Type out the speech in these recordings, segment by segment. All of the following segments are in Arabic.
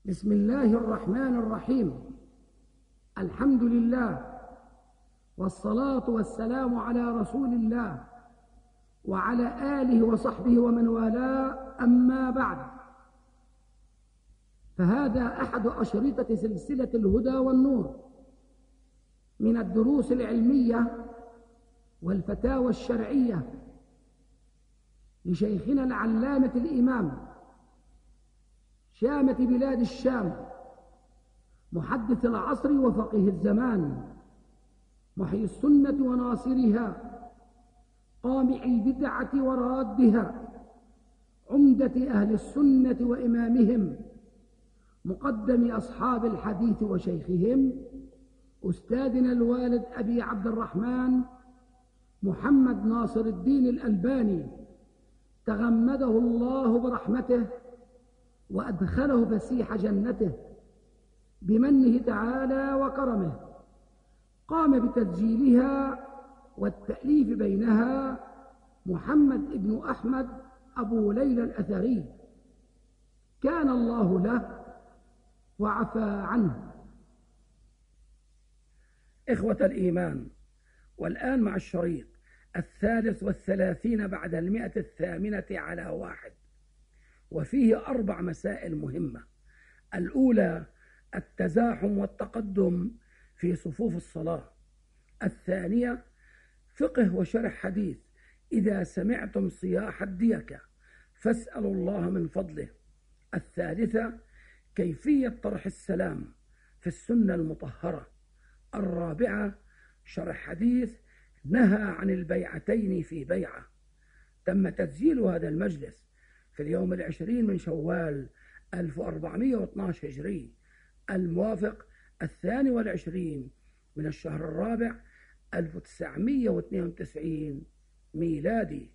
بسم الله الرحمن الرحيم. الحمد لله والصلاة والسلام على رسول الله وعلى آله وصحبه ومن والاه، أما بعد، فهذا أحد أشرطة سلسلة الهدى والنور من الدروس العلمية والفتاوى الشرعية لشيخنا العلامة الإمام شامة بلاد الشام، محدث العصر وفقيه الزمان، محيي السنة وناصرها، قامع البدعة ورادها، عمدة أهل السنة وإمامهم، مقدم أصحاب الحديث وشيخهم، أستاذنا الوالد أبي عبد الرحمن محمد ناصر الدين الألباني، تغمده الله برحمته وأدخله فسيح جنته بمنه تعالى وكرمه. قام بتسجيلها والتأليف بينها محمد بن أحمد أبو ليلى الأثري، كان الله له وعفى عنه. إخوة الإيمان، والآن مع الشريط 33 بعد 108 وفيه 4 مسائل مهمة. الأولى التزاحم والتقدم في صفوف الصلاة. الثانية فقه وشرح حديث إذا سمعتم صياح الديكة فاسألوا الله من فضله. الثالثة كيفية طرح السلام في السنة المطهرة. الرابعة شرح حديث نهى عن البيعتين في بيعة. تم تسجيل هذا المجلس في اليوم 20 من شوال 1412 هجري، الموافق 22 من الشهر الرابع 1992 ميلادي.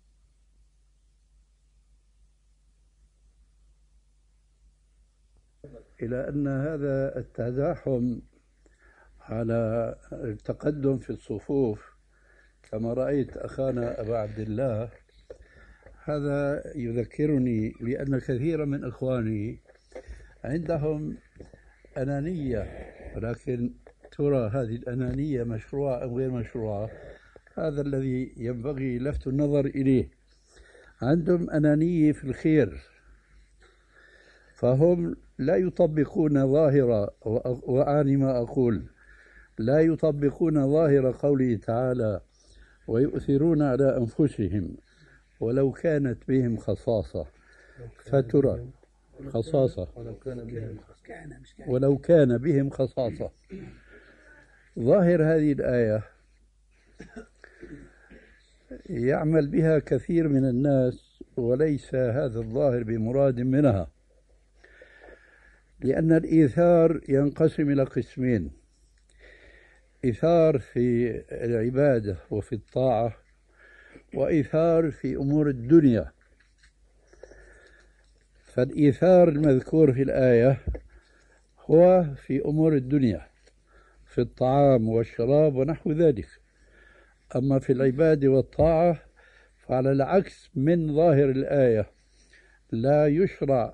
إلى أن هذا التزاحم على التقدم في الصفوف كما رأيت أخانا أبا عبد الله، هذا يذكرني بأن كثيرا من إخواني عندهم أنانية، ولكن ترى هذه الأنانية مشروعة أم غير مشروعة؟ هذا الذي ينبغي لفت النظر إليه. عندهم أنانية في الخير، فهم لا يطبقون ظاهرة، وأعني ما أقول، لا يطبقون ظاهر قوله تعالى ويؤثرون على أنفسهم ولو كانت بهم خصاصة، فترى خصاصة ولو كان بهم خصاصة. ظاهر هذه الآية يعمل بها كثير من الناس، وليس هذا الظاهر بمراد منها، لأن الإيثار ينقسم إلى قسمين: إيثار في العبادة وفي الطاعة، وإيثار في أمور الدنيا. فالإيثار المذكور في الآية هو في أمور الدنيا، في الطعام والشراب ونحو ذلك. أما في العبادة والطاعة فعلى العكس من ظاهر الآية، لا يشرع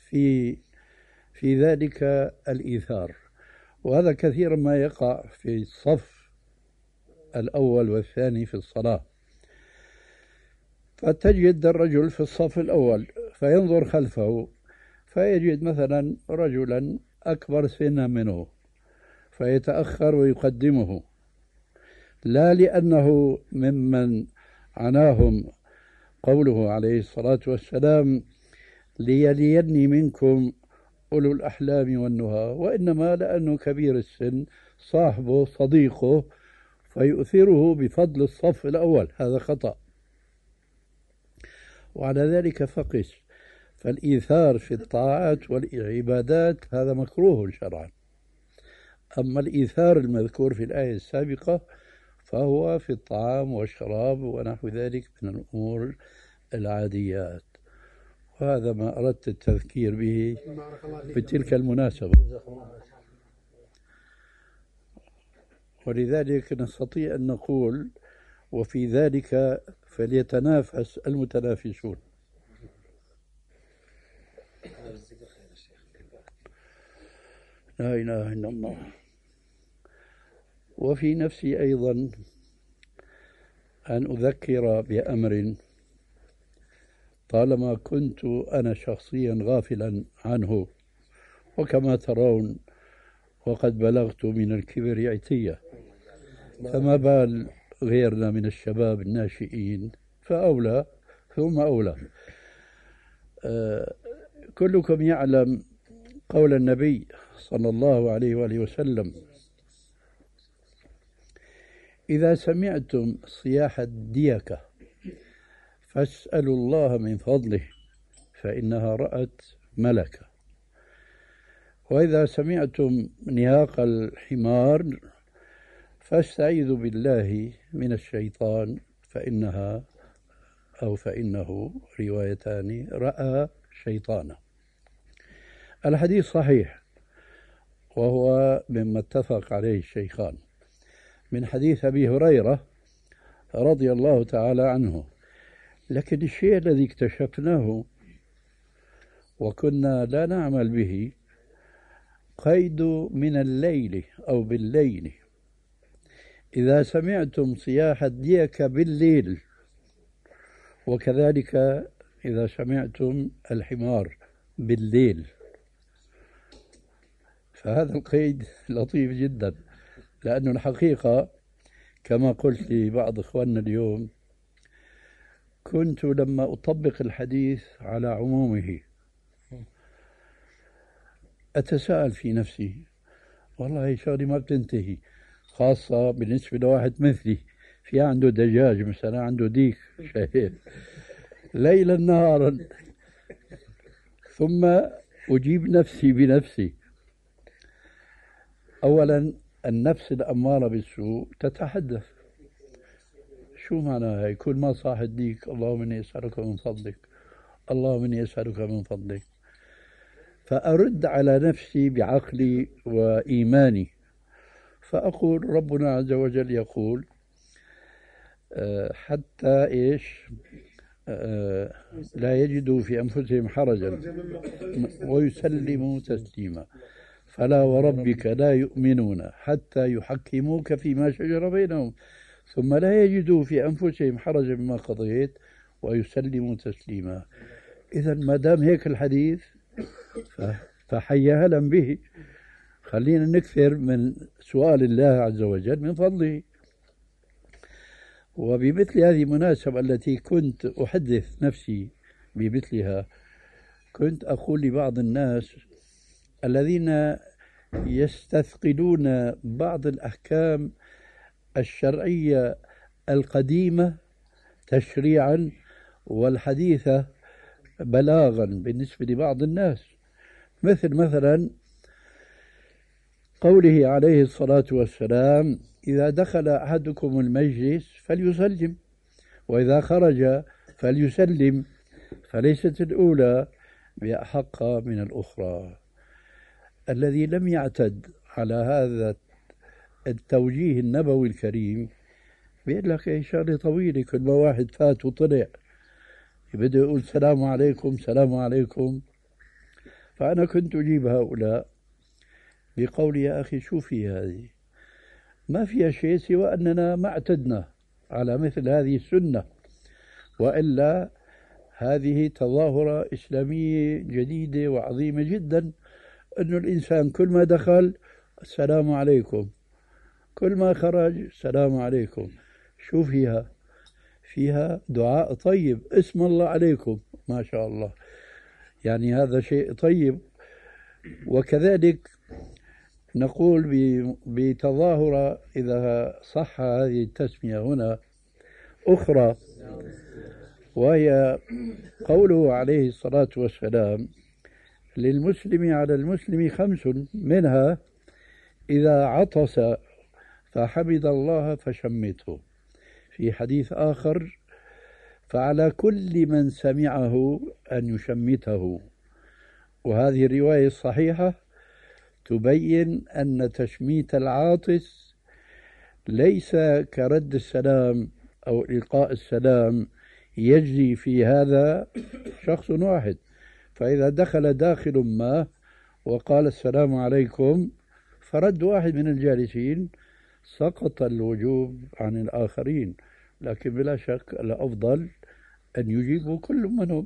في ذلك الإيثار. وهذا كثيرا ما يقع في الصف الأول والثاني في الصلاة. فتجد الرجل في الصف الأول فينظر خلفه فيجد مثلا رجلا أكبر سنا منه فيتأخر ويقدمه، لا لأنه ممن عناهم قوله عليه الصلاة والسلام ليليني منكم أولو الأحلام والنهى، وإنما لأنه كبير السن صاحبه صديقه فيؤثره بفضل الصف الأول. هذا خطأ، وعلى ذلك فقس. فالإيثار في الطاعات والعبادات هذا مكروه شرعا. أما الإيثار المذكور في الآية السابقة فهو في الطعام والشراب ونحو ذلك من الأمور العاديات، وهذا ما أردت التذكير به بتلك المناسبة. ولذلك نستطيع أن نقول وفي ذلك فليتنافس المتنافسون. لا إله إلا الله. وفي نفسي أيضا أن أذكر بأمر طالما كنت أنا شخصيا غافلا عنه، وكما ترون وقد بلغت من الكبر عتية، فما بال غيرنا من الشباب الناشئين، فأولى ثم أولى. كلكم يعلم قول النبي صلى الله عليه وآله وسلم: إذا سمعتم صياح الديكة فاسألوا الله من فضله فإنها رأت ملكا، وإذا سمعتم نهاق الحمار فاستعيذوا بالله من الشيطان فإنه روايتان رأى شيطانا. الحديث صحيح، وهو مما اتفق عليه الشيخان، من حديث أبي هريرة رضي الله تعالى عنه. لكن الشيء الذي اكتشفناه وكنا لا نعمل به قيد من الليل أو بالليل. إذا سمعتم صياح الديكة بالليل، وكذلك إذا سمعتم الحمار بالليل، فهذا القيد لطيف جدا، لأن الحقيقة كما قلت لبعض إخواننا اليوم، كنت لما أطبق الحديث على عمومه أتساءل في نفسي، والله هي شغلة ما بتنتهي، خاصة بالنسبة لواحد مثلي في عنده دجاج مثلا، عنده ديك شهير ليلا نهارا، ثم أجيب نفسي بنفسي. أولا النفس الأمارة بالسوء تتحدث، شو معناها؟ يكون ما صاح الديك اللهم إني أسألك من فضلك، اللهم إني أسألك من فضلك، فأرد على نفسي بعقلي وإيماني، فأقول ربنا عز وجل يقول حتى إيش لا يجدوا في أنفسهم حرجا ويسلموا تسليما، فلا وربك لا يؤمنون حتى يحكموك فيما شجر بينهم ثم لا يجدوا في أنفسهم حرجا مما قضيت ويسلموا تسليما. إذا ما دام هيك الحديث فحيا هلا به، خلينا نكثر من سؤال الله عز وجل من فضله. وبمثل هذه المناسبة التي كنت أحدث نفسي بمثلها، كنت أقول لبعض الناس الذين يستثقلون بعض الأحكام الشرعية القديمة تشريعا والحديثة بلاغا بالنسبة لبعض الناس، مثلا قوله عليه الصلاة والسلام: إذا دخل أحدكم المجلس فليسلم، وإذا خرج فليسلم، فليست الأولى بأحق من الأخرى. الذي لم يعتد على هذا التوجيه النبوي الكريم بيقول لك اي شغله طويله، كل ما واحد فات وطلع بده يقول السلام عليكم السلام عليكم. فأنا كنت أجيب هؤلاء بقولي: يا أخي شو في هذه؟ ما فيها شيء سوى أننا ما اعتدنا على مثل هذه السنة، وإلا هذه تظاهرة إسلامية جديدة وعظيمة جدا، أن الإنسان كل ما دخل السلام عليكم، كل ما خرج السلام عليكم. شو فيها؟ فيها دعاء طيب، اسم الله عليكم، ما شاء الله، يعني هذا شيء طيب. وكذلك نقول بتظاهرة إذا صح هذه التسمية هنا أخرى، وهي قوله عليه الصلاة والسلام: للمسلم على المسلم 5، منها إذا عطس فحمد الله فشمته. في حديث آخر: فعلى كل من سمعه أن يشمته. وهذه الرواية الصحيحة تبين أن تشميت العاطس ليس كرد السلام أو إلقاء السلام، يجري في هذا شخص واحد، فإذا دخل داخل ما وقال السلام عليكم، فرد واحد من الجالسين، سقط الوجوب عن الآخرين، لكن بلا شك الأفضل أن يجيبوا كل منهم.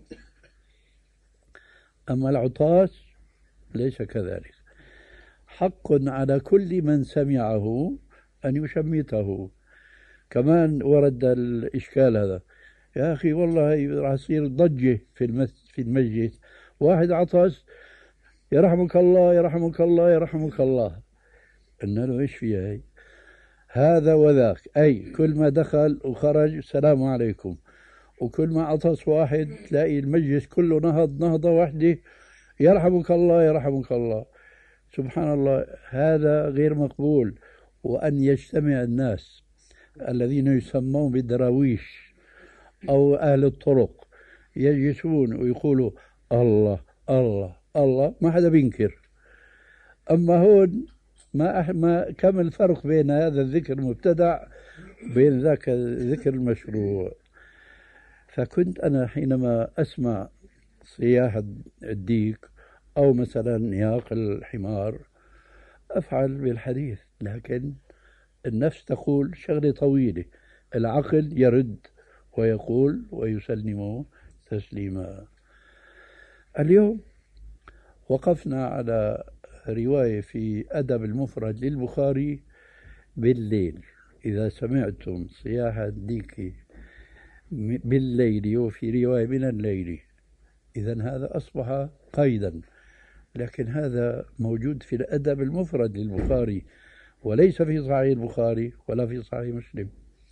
أما العطاس ليس كذلك، حق على كل من سمعه أن يشمته. كمان ورد الإشكال هذا، يا أخي والله راح يصير ضجة في المسجد، واحد عطس يرحمك الله يرحمك الله يرحمك الله. قلنا له إيش فيها هي؟ هذا وذاك، أي كل ما دخل وخرج السلام عليكم، وكل ما عطس واحد تلاقي المجلس كله نهض نهضة واحدة، يرحمك الله يرحمك الله. سبحان الله، هذا غير مقبول. وأن يجتمع الناس الذين يسمون بالدراويش أو أهل الطرق يجلسون ويقولوا الله الله الله، ما حدا بينكر. أما هون ما كم الفرق بين هذا الذكر المبتدع وبين ذاك الذكر المشروع. فكنت أنا حينما أسمع صياح الديك أو مثلا نياق الحمار أفعل بالحديث، لكن النفس تقول شغلة طويلة، العقل يرد ويقول ويسلم تسليما. اليوم وقفنا على رواية في أدب المفرد للبخاري بالليل، إذا سمعتم صياح الديك بالليل، وفي رواية من الليل، إذن هذا أصبح قيدا، لكن هذا موجود في الأدب المفرد للبخاري وليس في صحيح البخاري ولا في صحيح مسلم.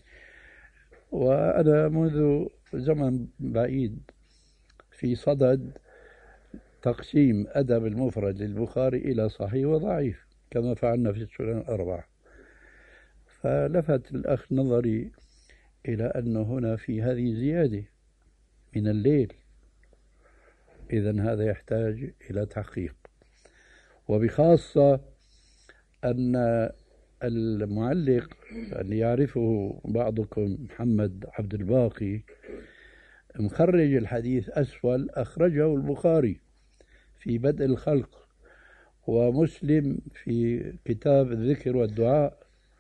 وأنا منذ زمن بعيد في صدد تقسيم أدب المفرد للبخاري إلى صحيح وضعيف كما فعلنا في السنن الأربعة، فلفت الأخ نظري إلى أن هنا في هذه زيادة من الليل، إذن هذا يحتاج إلى تحقيق. وبخاصة أن المعلق اللي يعرفه بعضكم محمد عبد الباقي مخرج الحديث أسفل، أخرجه البخاري في بدء الخلق ومسلم في كتاب الذكر والدعاء،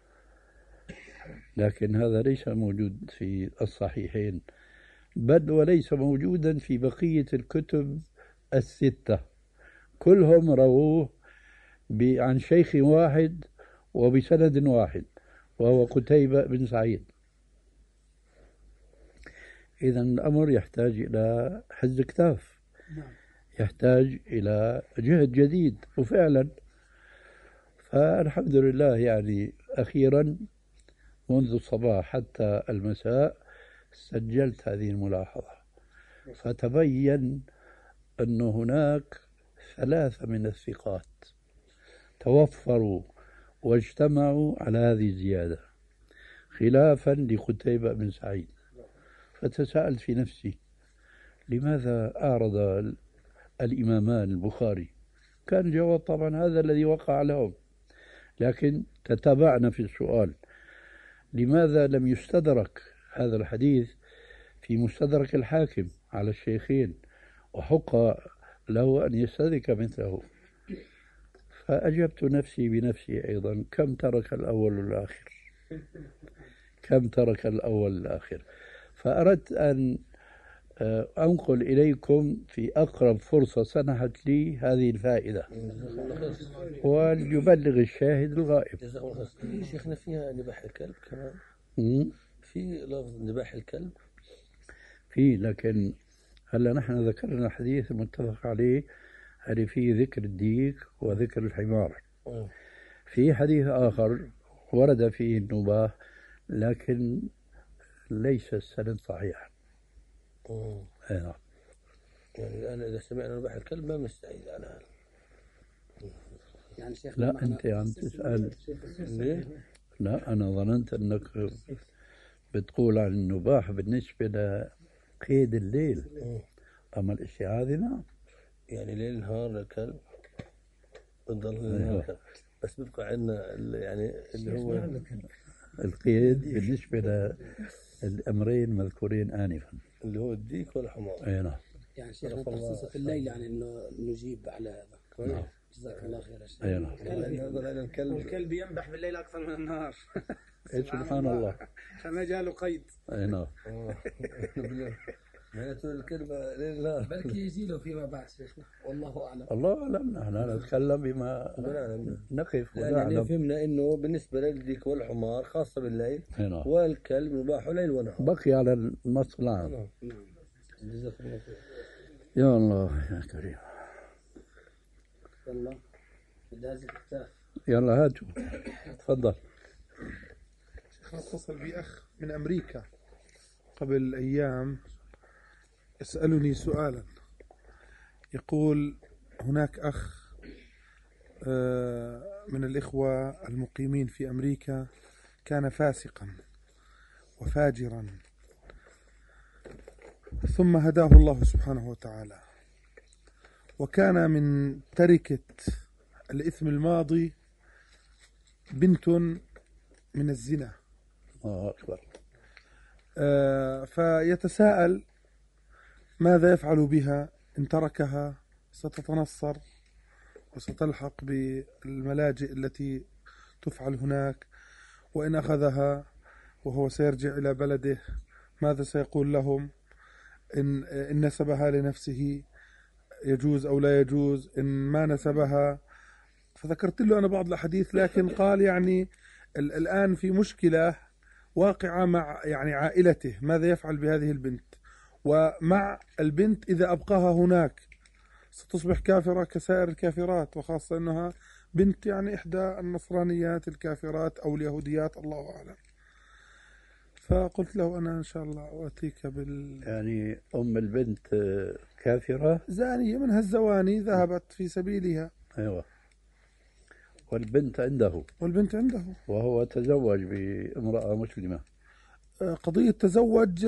لكن هذا ليس موجود في الصحيحين، بل وليس موجودا في بقية الكتب الستة، كلهم رووه عن شيخ واحد وبسند واحد وهو قتيبة بن سعيد. إذن الأمر يحتاج إلى حز كتاف، يحتاج إلى جهد جديد. وفعلا فالحمد لله يعني أخيرا منذ الصباح حتى المساء سجلت هذه الملاحظة، فتبين أن هناك 3 من الثقات توفروا واجتمعوا على هذه الزيادة خلافا لقتيبة بن سعيد. فتساءلت في نفسي لماذا أعرض الإمامان البخاري؟ كان الجواب طبعا هذا الذي وقع لهم، لكن تتابعنا في السؤال لماذا لم يستدرك هذا الحديث في مستدرك الحاكم على الشيخين وحق له أن يستدرك مثله؟ فأجبت نفسي بنفسي أيضا، كم ترك الأول والآخر، كم ترك الأول والآخر. فأردت أن أنقل إليكم في أقرب فرصة سنحت لي هذه الفائدة وليبلغ الشاهد الغائب. شيخنا فيها نباح الكلب كمان، في لفظ نباح الكلب في، لكن هلا نحن ذكرنا حديث متفق عليه، هل فيه ذكر الديك وذكر الحمار. في حديث آخر ورد فيه النباح لكن ليس السند صحيح. نعم. يعني الآن إذا سمعنا نباح الكلب ما بنستعيد على هذا. يعني شيخ لا أنت عم تسأل ليه؟ لا أنا ظننت أنك بتقول عن النباح بالنسبة لقيد الليل، أما الاستعاذة نعم، يعني ليل نهار الكلب بتضل بس بيبقى عندنا يعني اللي هو القيد بالنسبة للأمرين المذكورين آنفا اللي هو الديك والحمار. أي نعم. يعني شيخ تخصيصه في الليل يعني إنه نجيب على هذا. نعم. جزاك الله خير يا شيخ. أي نعم. والكلب ينبح بالليل أكثر من النهار. سبحان الله. فما جاله قيد. أي نعم. معناته الكلمة لله. بلكي يجي له فيما بعد شيخنا، والله أعلم. الله أعلم، نحن نتكلم بما نقف يعني ونعلم. فهمنا إنه بالنسبة للديك والحمار خاصة بالليل، نعم. والكلب مباح ليل ونهار. بقي على النص العام. نعم. جزاك الله خير. يا الله يا كريم. يلا بدي هذه الكتاب. يلا هاتوا، تفضل. شيخنا اتصل بي أخ من أمريكا قبل أيام يسألني سؤالا، يقول هناك أخ من الإخوة المقيمين في أمريكا كان فاسقا وفاجرا، ثم هداه الله سبحانه وتعالى، وكان من تركة الإثم الماضي بنت من الزنا. الله أكبر. فيتساءل ماذا يفعل بها إن تركها؟ ستتنصر وستلحق بالملاجئ التي تفعل هناك، وإن أخذها وهو سيرجع إلى بلده ماذا سيقول لهم؟ إن نسبها لنفسه يجوز أو لا يجوز، إن ما نسبها. فذكرت له أنا بعض الأحاديث، لكن قال يعني الآن في مشكلة واقعة مع يعني عائلته، ماذا يفعل بهذه البنت؟ ومع البنت إذا أبقاها هناك ستصبح كافرة كسائر الكافرات، وخاصة أنها بنت يعني إحدى النصرانيات الكافرات أو اليهوديات، الله أعلم. فقلت له أنا إن شاء الله أتيك يعني أم البنت كافرة، زانية من هالزواني، ذهبت في سبيلها. أيوة. والبنت عنده، والبنت عنده، وهو تزوج بامرأة مسلمة. قضية تزوج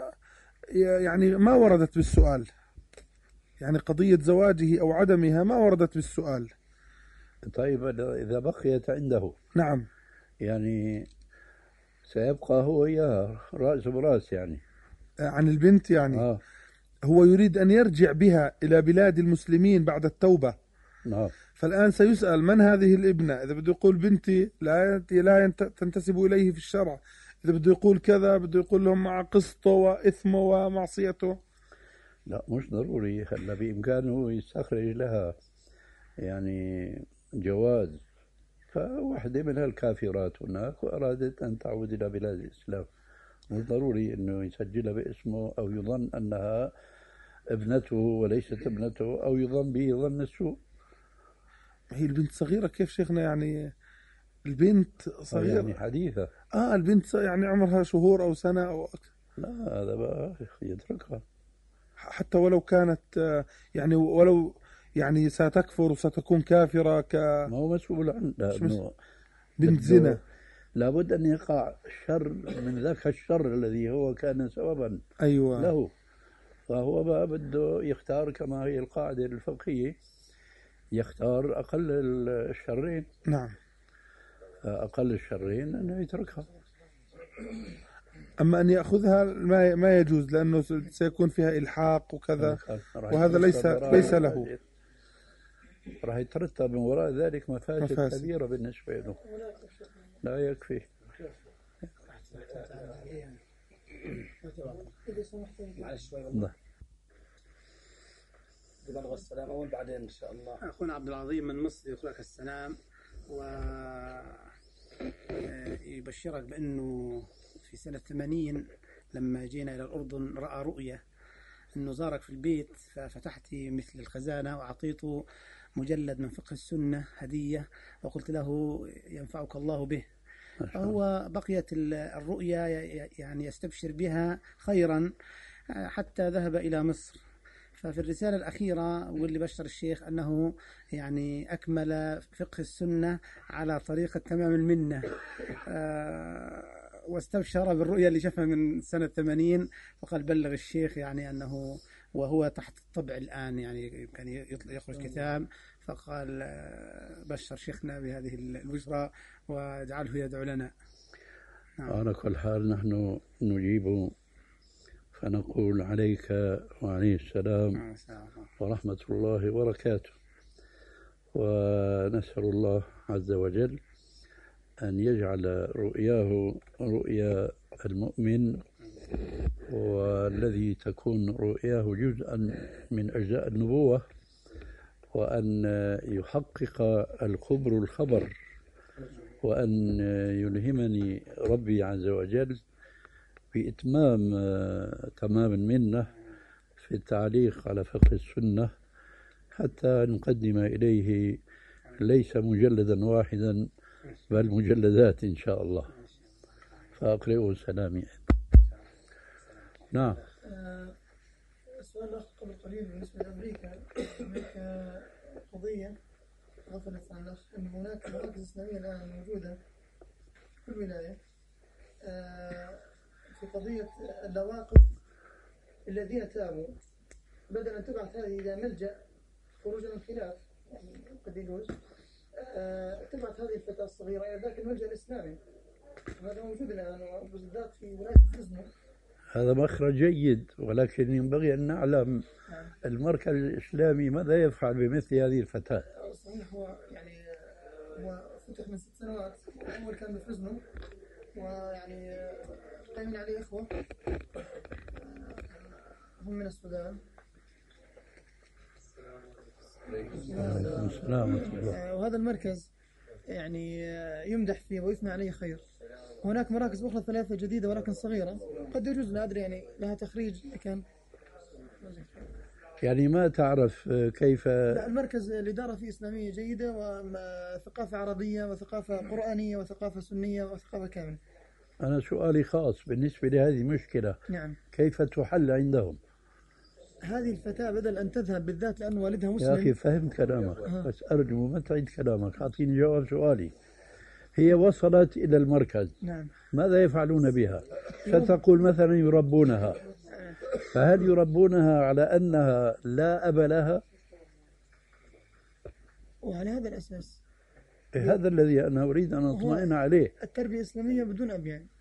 يعني ما وردت بالسؤال، يعني قضية زواجه أو عدمها ما وردت بالسؤال. طيب إذا بقيت عنده، نعم، يعني سيبقى هو وياها رأس براس يعني عن البنت يعني. هو يريد أن يرجع بها إلى بلاد المسلمين بعد التوبة. فالآن سيسأل من هذه الابنة؟ إذا بده يقول بنتي لا تنتسب إليه في الشرع، إذا بده يقول كذا بده يقول لهم مع قسطه وإثمه ومعصيته. لا مش ضروري، هلا بإمكانه يستخرج لها يعني جواز، فواحدة من الكافرات هناك وأرادت أن تعود إلى بلاد الإسلام، مش ضروري أنه يسجلها باسمه أو يظن أنها ابنته وليست ابنته، أو يظن به ظن السوء. هي البنت صغيرة كيف شيخنا؟ يعني البنت صغيرة يعني حديثة. البنت يعني عمرها شهور أو سنة أو أكثر. لا هذا بقى يتركها حتى ولو كانت يعني ولو يعني ستكفر وستكون كافرة ما هو مسؤول عنها، بنت زنا. لابد أن يقع شر من ذاك الشر الذي هو كان سببا أيوة له، فهو بقى بده يختار كما هي القاعدة الفقهية، يختار أقل الشرين. نعم، أقل الشرين أنه يتركها. أما أن يأخذها ما يجوز، لأنه سيكون فيها إلحاق وكذا، وهذا ليس له. راح يترتب من وراء ذلك مفاسد كبيرة بالنسبة له، لا يكفي. معلش شوي والله. بلغ السلام أول بعدين إن شاء الله. أخونا عبد العظيم من مصر يقولك السلام، ويبشرك بأنه في سنة 80 لما جينا إلى الأردن رأى رؤية أنه زارك في البيت، ففتحت مثل الخزانة وأعطيته مجلد من فقه السنة هدية، وقلت له ينفعك الله به. فهو بقيت الرؤيا يعني يستبشر بها خيرا حتى ذهب إلى مصر. ففي الرسالة الأخيرة واللي بشر الشيخ أنه يعني أكمل فقه السنة على طريقة تمام المنة، واستبشر بالرؤيا اللي شافها من سنة 80، فقال بلغ الشيخ يعني أنه وهو تحت الطبع الآن يعني كان يخرج كتاب، فقال بشر شيخنا بهذه البشرى واجعله يدعو لنا. على كل حال نحن نجيب فنقول عليك وعليه السلام ورحمة الله وبركاته. ونسأل الله عز وجل أن يجعل رؤياه رؤيا المؤمن، والذي تكون رؤياه جزءا من أجزاء النبوة، وأن يحقق الخبر الخبر، وأن يلهمني ربي عز وجل بإتمام تمام المنة في التعليق على فقه السنة، حتى نقدم إليه ليس مجلدا واحدا بل مجلدات إن شاء الله. فأقرئه سلامي. نعم. السؤال الأخ قبل قليل بالنسبة لأمريكا. أمريكا قضية غفلت عن الأخ أن هناك مراكز إسلامية الآن موجودة في كل ولاية في قضية اللواقف الذين تابوا، بدل أن تبعث هذه إلى ملجأ خروجا من الخلاف، يعني قد يجوز تبعث هذه الفتاة الصغيرة إلى ذاك الملجأ الإسلامي، وهذا موجود الآن وبالذات في ولاية فرزنو. هذا مخرج جيد، ولكن ينبغي أن نعلم المركز الإسلامي ماذا يفعل بمثل هذه الفتاة. صحيح، هو يعني هو فتح من 6 سنوات، أول كان بفرزنو، ويعني قائمين عليه إخوة هم من السودان. وهذا المركز يعني يمدح فيه ويثنى عليه خير. هناك مراكز أخرى 3 جديدة ولكن صغيرة، قد يجوز لا أدري يعني لها تخريج، لكن يعني ما تعرف كيف. لا، المركز الإدارة فيه إسلامية جيدة وثقافة عربية وثقافة قرآنية وثقافة سنية وثقافة كاملة. أنا سؤالي خاص بالنسبة لهذه المشكلة. نعم. كيف تحل عندهم؟ هذه الفتاة بدل أن تذهب بالذات لأن والدها مسلم. يا أخي فهم كلامك، بس أرجو ما تعيد كلامك، أعطيني جواب سؤالي. هي وصلت إلى المركز. نعم. ماذا يفعلون بها؟ ستقول مثلا يربونها، فهل يربونها على أنها لا أب لها؟ وعلى هذا الأساس هذا الذي أنا أريد أن أطمئن عليه. التربية الإسلامية بدون أب يعني.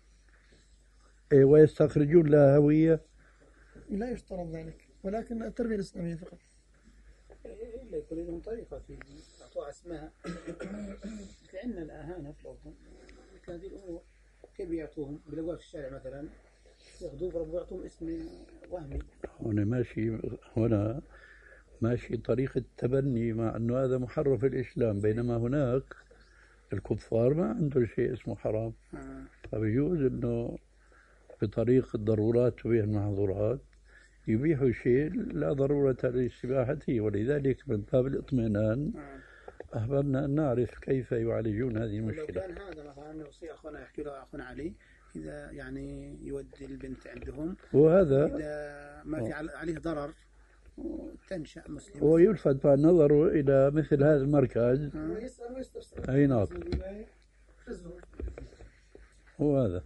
ويستخرجون لها هوية؟ لا يشترط ذلك، ولكن التربية الإسلامية فقط. إلا يكون لهم طريقة في إعطاء أسماء. كأن الأهانة في الأردن هذه الأمور كيف يعطوهم؟ بلقوا في الشارع مثلا ياخذوه بربوا يعطوهم اسم وهمي. هنا ماشي طريقة تبني، مع أنه هذا محرف الإسلام، بينما هناك الكفار ما عندهم شيء اسمه حرام. فبيجوز أنه بطريق الضرورات تبيح المحظورات يبيحوا شيء لا ضرورة لاستباحته، ولذلك من باب الاطمئنان أحببنا أن نعرف كيف يعالجون هذه المشكلة. لو كان هذا مثلا نوصي أخونا يحكي له أخونا علي إذا يعني يودي البنت عندهم، وهذا إذا ما في عليه ضرر تنشأ مسلم، ويلفت النظر إلى مثل هذا المركز. أي نعم، هو هذا.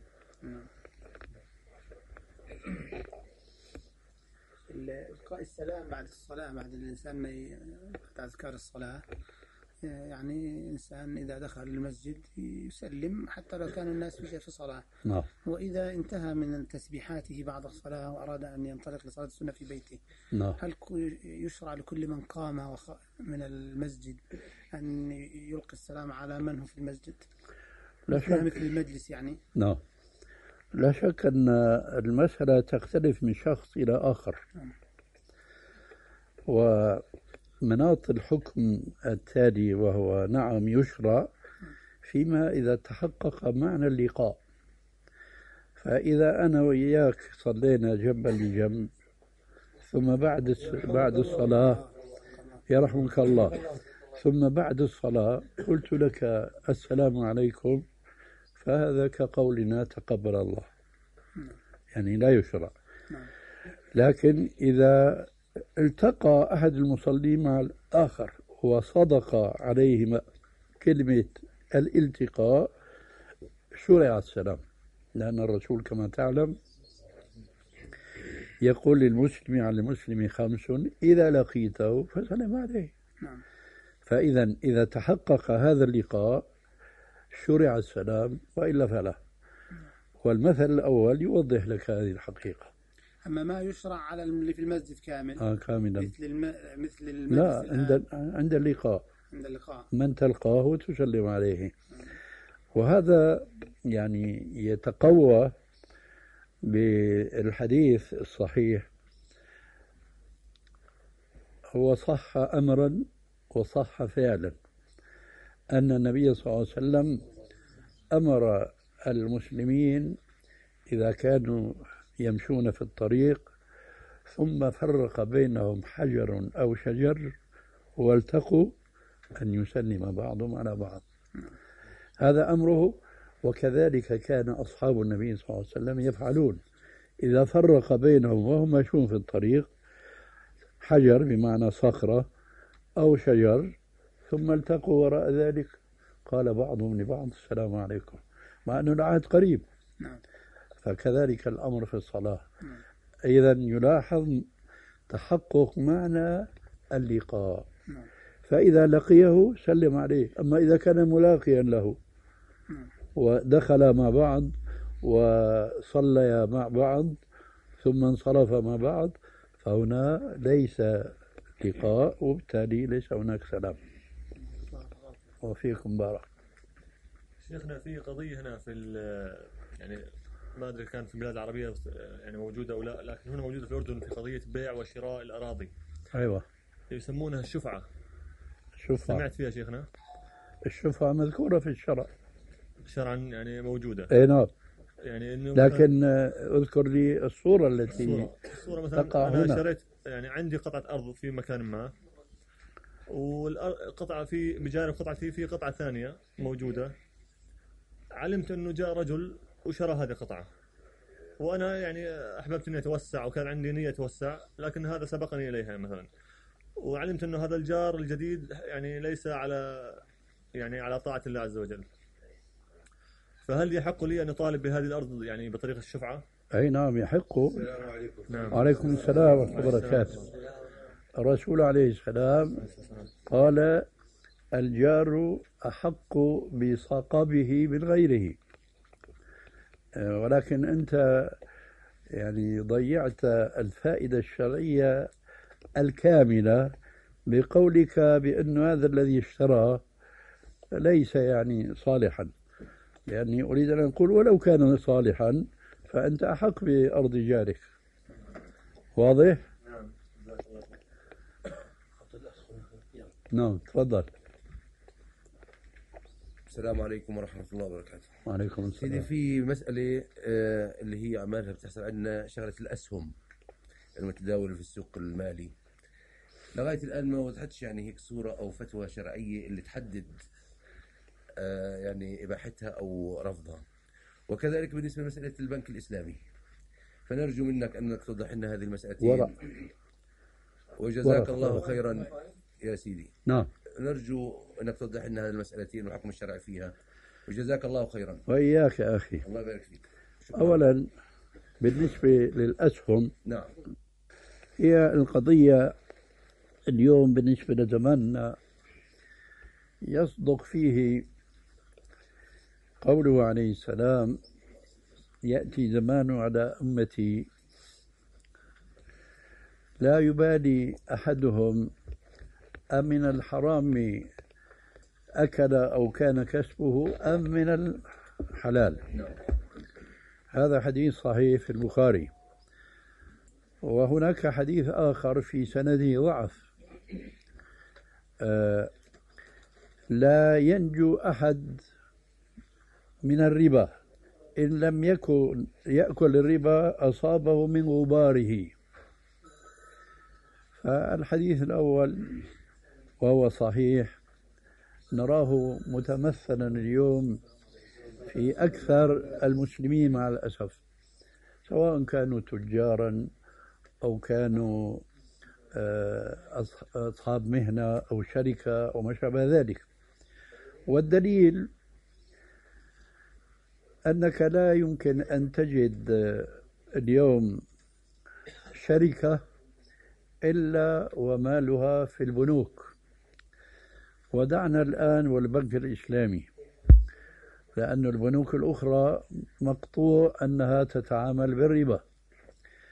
إلقاء السلام بعد الصلاة، بعد الإنسان ما بعد أذكار الصلاة، يعني إنسان إذا دخل المسجد يسلم حتى لو كان الناس في صلاة. نعم. وإذا انتهى من تسبيحاته بعد الصلاة وأراد أن ينطلق لصلاة السنة في بيته، نعم. هل يشرع لكل من قام من المسجد أن يلقي السلام على من هو في المسجد؟ لا شك. مثل المجلس يعني. نعم. لا شك أن المسألة تختلف من شخص إلى آخر. ومناط الحكم التالي وهو نعم يشرع فيما إذا تحقق معنى اللقاء. فإذا أنا وإياك صلينا جنبا لجنب، ثم بعد الصلاة يرحمك الله، ثم بعد الصلاة قلت لك السلام عليكم، فهذا كقولنا تقبل الله، يعني لا يشرع. لكن إذا التقى أحد المصلين مع الآخر وصدق عليه كلمة الالتقاء شرع السلام، لأن الرسول كما تعلم يقول للمسلم على المسلم 5 إذا لقيته فسلم عليه. فإذا إذا تحقق هذا اللقاء شرع السلام، وإلا فلا. والمثل الأول يوضح لك هذه الحقيقة. أما ما يشرع على اللي في المسجد كامل. كاملا. مثل لا، عند اللقاء. عند اللقاء من تلقاه تسلم عليه. وهذا يعني يتقوى بالحديث الصحيح. هو صح أمرا وصح فعلا أن النبي صلى الله عليه وسلم أمر المسلمين إذا كانوا يمشون في الطريق ثم فرق بينهم حجر أو شجر والتقوا أن يسلم بعضهم على بعض. هذا أمره. وكذلك كان أصحاب النبي صلى الله عليه وسلم يفعلون إذا فرق بينهم وهم ماشون في الطريق حجر بمعنى صخرة أو شجر ثم التقوا وراء ذلك قال بعضهم لبعض السلام عليكم، مع أنه العهد قريب. فكذلك الأمر في الصلاة. إذا يلاحظ تحقق معنى اللقاء، فإذا لقيه سلم عليه. أما إذا كان ملاقيا له ودخل مع بعض وصليا مع بعض ثم انصرف مع بعض فهنا ليس لقاء وبالتالي ليس هناك سلام. وفيكم بارك. شيخنا في قضية هنا في يعني ما أدري كان في البلاد العربية يعني موجودة أو لا، لكن هنا موجودة في الأردن في قضية بيع وشراء الأراضي. أيوة. يسمونها الشفعة. شفعة. سمعت فيها شيخنا؟ الشفعة مذكورة في الشرع. شرعا يعني موجودة. اي نعم. يعني إنه لكن اذكر لي الصورة التي الصورة مثلا تقع أنا هنا. شريت يعني عندي قطعة أرض في مكان ما، والقطعة في بجانب قطعتي في قطعة ثانية موجودة. علمت إنه جاء رجل وشرى هذه القطعة، وأنا يعني أحببت إني أتوسع وكان عندي نية أتوسع، لكن هذا سبقني إليها مثلا. وعلمت إنه هذا الجار الجديد يعني ليس على طاعة الله عز وجل. فهل يحق لي أن أطالب بهذه الأرض يعني بطريقة الشفعة؟ أي نعم يحق. السلام عليكم. نعم. وعليكم السلام ورحمة الله وبركاته. الرسول عليه السلام قال الجار أحق بصاقبه من غيره. ولكن أنت يعني ضيعت الفائدة الشرعية الكاملة بقولك بأن هذا الذي اشترى ليس يعني صالحا، لأني أريد أن أقول ولو كان صالحا فأنت أحق بأرض جارك. واضح؟ نعم تفضل. السلام عليكم ورحمة الله وبركاته. وعليكم السلام. سيدي في مسألة اللي هي عمالها بتحصل عندنا شغلة الأسهم المتداولة في السوق المالي. لغاية الآن ما وضحتش يعني هيك صورة أو فتوى شرعية اللي تحدد يعني إباحتها أو رفضها. وكذلك بالنسبة لمسألة البنك الإسلامي، فنرجو منك أنك توضح لنا هذه المسألتين. وجزاك الله خيرا يا سيدي. نعم. نرجو أنك توضح لنا هذه المسألتين والحكم الشرعي فيها، وجزاك الله خيرا. وإياك يا أخي. الله يبارك فيك. شكرا. أولا بالنسبة للأسهم، نعم، هي القضية اليوم بالنسبة لزماننا يصدق فيه قوله عليه السلام يأتي زمان على أمتي لا يبالي أحدهم أمن الحرام أكل أو كان كسبه أم من الحلال. هذا حديث صحيح في البخاري. وهناك حديث آخر في سنده ضعف، لا ينجو أحد من الربا إن لم يكن يأكل الربا أصابه من غباره. فالحديث الأول وهو صحيح نراه متمثلا اليوم في أكثر المسلمين مع الأسف، سواء كانوا تجارا أو كانوا أصحاب مهنة أو شركة أو ما شابه ذلك. والدليل أنك لا يمكن أن تجد اليوم شركة إلا ومالها في البنوك. ودعنا الآن والبنك الإسلامي، لأن البنوك الأخرى مقطوع أنها تتعامل بالربا.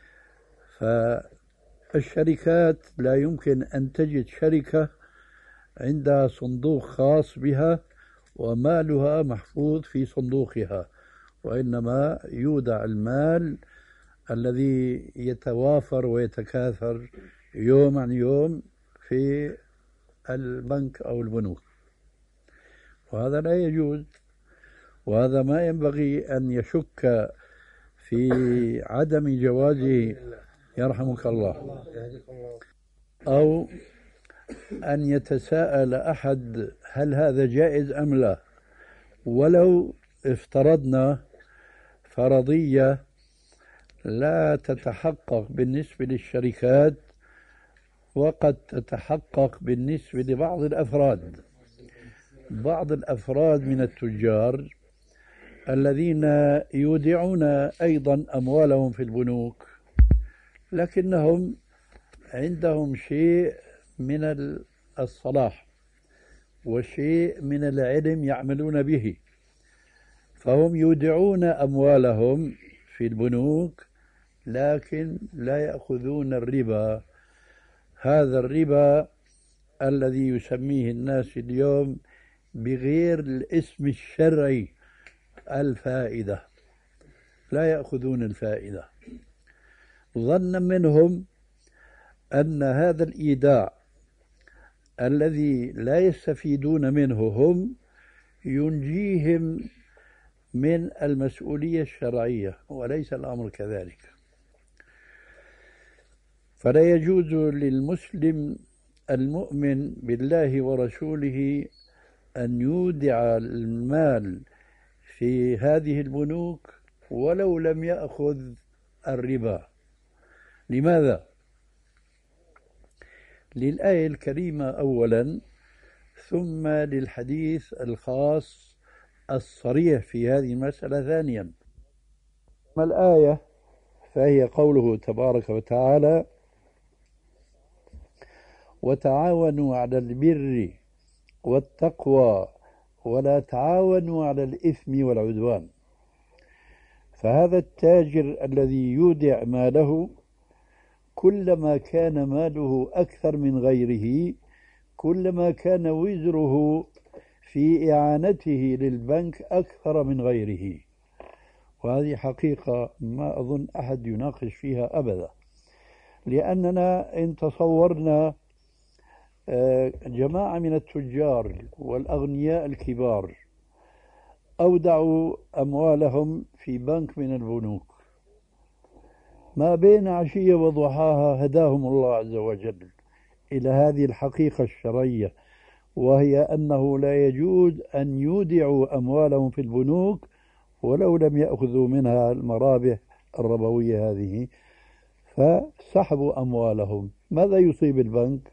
فالشركات لا يمكن أن تجد شركة عندها صندوق خاص بها ومالها محفوظ في صندوقها، وإنما يودع المال الذي يتوافر ويتكاثر يوم عن يوم في البنك أو البنوك، وهذا لا يجوز، وهذا ما ينبغي أن يشك في عدم جوازه يرحمك الله، أو أن يتساءل أحد هل هذا جائز أم لا. ولو افترضنا فرضية لا تتحقق بالنسبة للشركات وقد تتحقق بالنسبة لبعض الأفراد، بعض الأفراد من التجار الذين يودعون أيضا أموالهم في البنوك، لكنهم عندهم شيء من الصلاح وشيء من العلم يعملون به، فهم يودعون أموالهم في البنوك لكن لا يأخذون الربا، هذا الربا الذي يسميه الناس اليوم بغير الاسم الشرعي الفائدة، لا يأخذون الفائدة، ظنا منهم أن هذا الإيداع الذي لا يستفيدون منه هم ينجيهم من المسؤولية الشرعية، وليس الأمر كذلك. فلا يجوز للمسلم المؤمن بالله ورسوله أن يودع المال في هذه البنوك ولو لم يأخذ الربا. لماذا؟ للآية الكريمة أولا، ثم للحديث الخاص الصريح في هذه المسألة ثانيا. أما الآية فهي قوله تبارك وتعالى: وتعاونوا على البر والتقوى ولا تعاونوا على الإثم والعدوان. فهذا التاجر الذي يودع ماله كلما كان ماله أكثر من غيره كلما كان وزره في إعانته للبنك أكثر من غيره، وهذه حقيقة ما أظن أحد يناقش فيها أبدا. لأننا إن تصورنا جماعة من التجار والأغنياء الكبار أودعوا أموالهم في بنك من البنوك، ما بين عشية وضحاها هداهم الله عز وجل إلى هذه الحقيقة الشرعية، وهي أنه لا يجوز أن يودعوا أموالهم في البنوك ولو لم يأخذوا منها المرابح الربوية هذه، فسحبوا أموالهم. ماذا يصيب البنك؟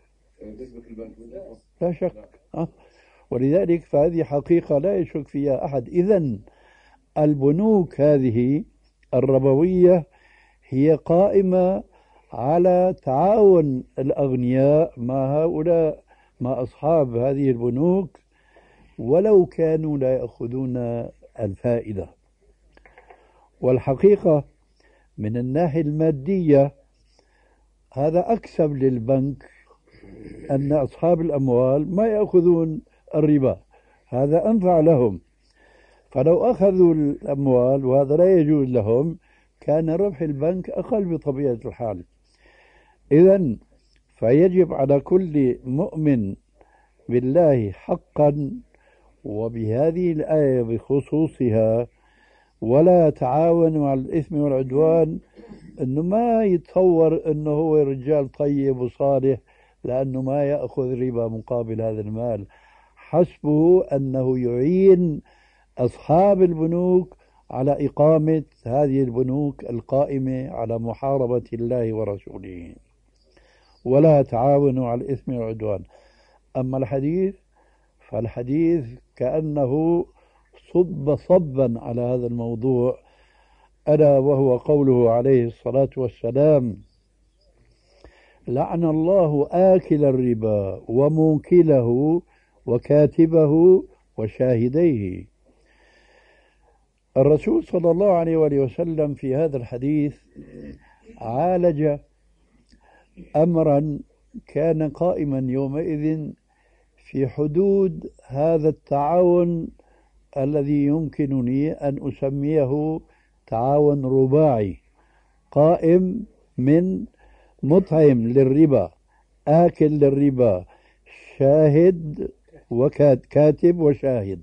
لا شك. ولذلك فهذه حقيقة لا يشك فيها أحد. إذن البنوك هذه الربوية هي قائمة على تعاون الأغنياء مع هؤلاء، مع أصحاب هذه البنوك، ولو كانوا لا يأخذون الفائدة. والحقيقة من الناحية المادية هذا أكسب للبنك، أن أصحاب الأموال ما يأخذون الربا، هذا أنفع لهم. فلو أخذوا الأموال وهذا لا يجوز لهم كان ربح البنك أقل بطبيعة الحال. إذن فيجب على كل مؤمن بالله حقا، وبهذه الآية بخصوصها ولا تعاونوا على الإثم والعدوان، أنه ما يتصور أنه هو رجال طيب وصالح لأنه ما يأخذ ربا مقابل هذا المال، حسبه أنه يعين أصحاب البنوك على إقامة هذه البنوك القائمة على محاربة الله ورسوله. ولا تعاونوا على الإثم والعدوان. أما الحديث فالحديث كأنه صب صبا على هذا الموضوع، ألا وهو قوله عليه الصلاة والسلام: لعن الله آكل الربا وموكله وكاتبه وشاهديه. الرسول صلى الله عليه وآله وسلم في هذا الحديث عالج أمرا كان قائما يومئذ في حدود هذا التعاون الذي يمكنني أن أسميه تعاون رباعي قائم من مطعم للربا، آكل للربا، شاهد وكاتب وشاهد.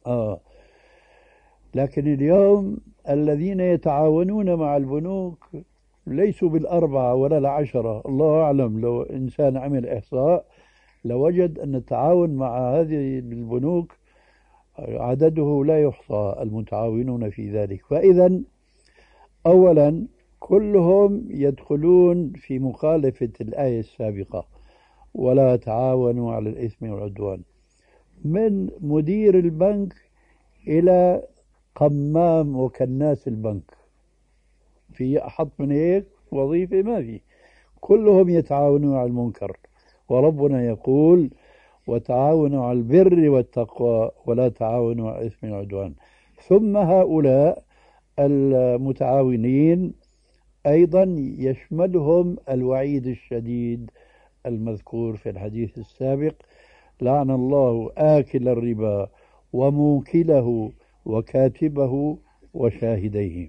لكن اليوم الذين يتعاونون مع البنوك ليسوا بالأربعة ولا ال10. الله أعلم، لو إنسان عمل إحصاء لوجد أن التعاون مع هذه البنوك عدده لا يحصى المتعاونون في ذلك. فإذا أولا كلهم يدخلون في مخالفة الآية السابقة، ولا تعاونوا على الإثم والعدوان، من مدير البنك إلى قمام وكناس البنك. في أحط من هيك وظيفة؟ ما في، كلهم يتعاونون على المنكر. وربنا يقول وتعاونوا على البر والتقوى ولا تعاونوا على الإثم والعدوان. ثم هؤلاء المتعاونين أيضا يشملهم الوعيد الشديد المذكور في الحديث السابق: لعن الله آكل الربا وموكله وكاتبه وشاهديه.